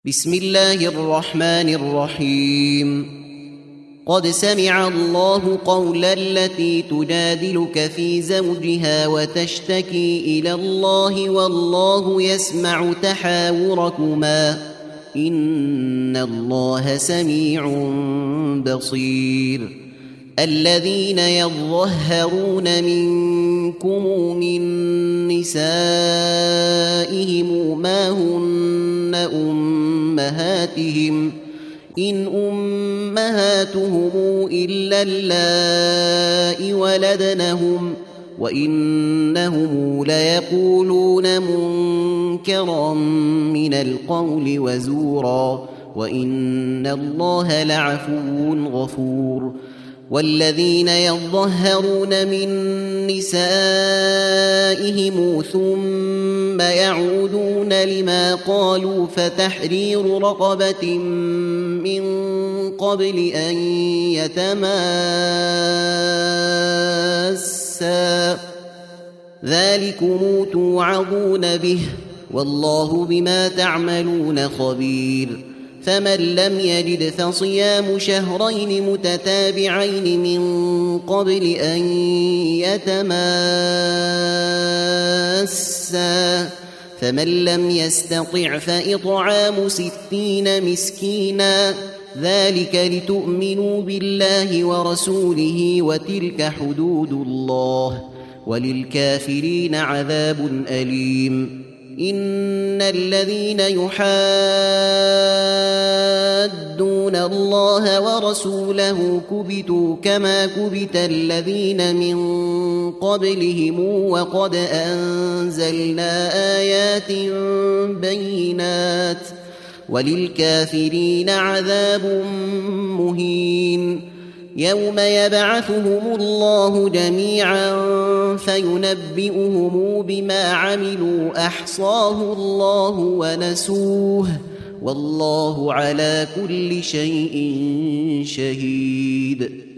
بسم الله الرحمن الرحيم. قد سمع الله قول التي تجادلك في زوجها وتشتكي إلى الله والله يسمع تحاوركما إن الله سميع بصير. الذين يظهرون منكم من نسائهم ما هن أمهاتهم إن أمهاتهم إلا اللائي ولدنهم وإنهم ليقولون منكرا من القول وزورا وإن الله لعفو غفور. والذين يظهرون من نسائهم ثم يعودون لما قالوا فتحرير رقبة من قبل أن يتماسا ذلكم توعظون به والله بما تعملون خبير. فمن لم يجد فصيام شهرين متتابعين من قبل أن يتماسا فمن لم يستطع فإطعام 60 مسكينا ذلك لتؤمنوا بالله ورسوله وتلك حدود الله وللكافرين عذاب أليم. إن الذين يحادون الله ورسوله كبتوا كما كبت الذين من قبلهم وقد أنزلنا آيات بينات وللكافرين عذاب مهين. يوم يبعثهم الله جميعا فينبئهم بما عملوا أحصاه الله ونسوه والله على كل شيء شهيد.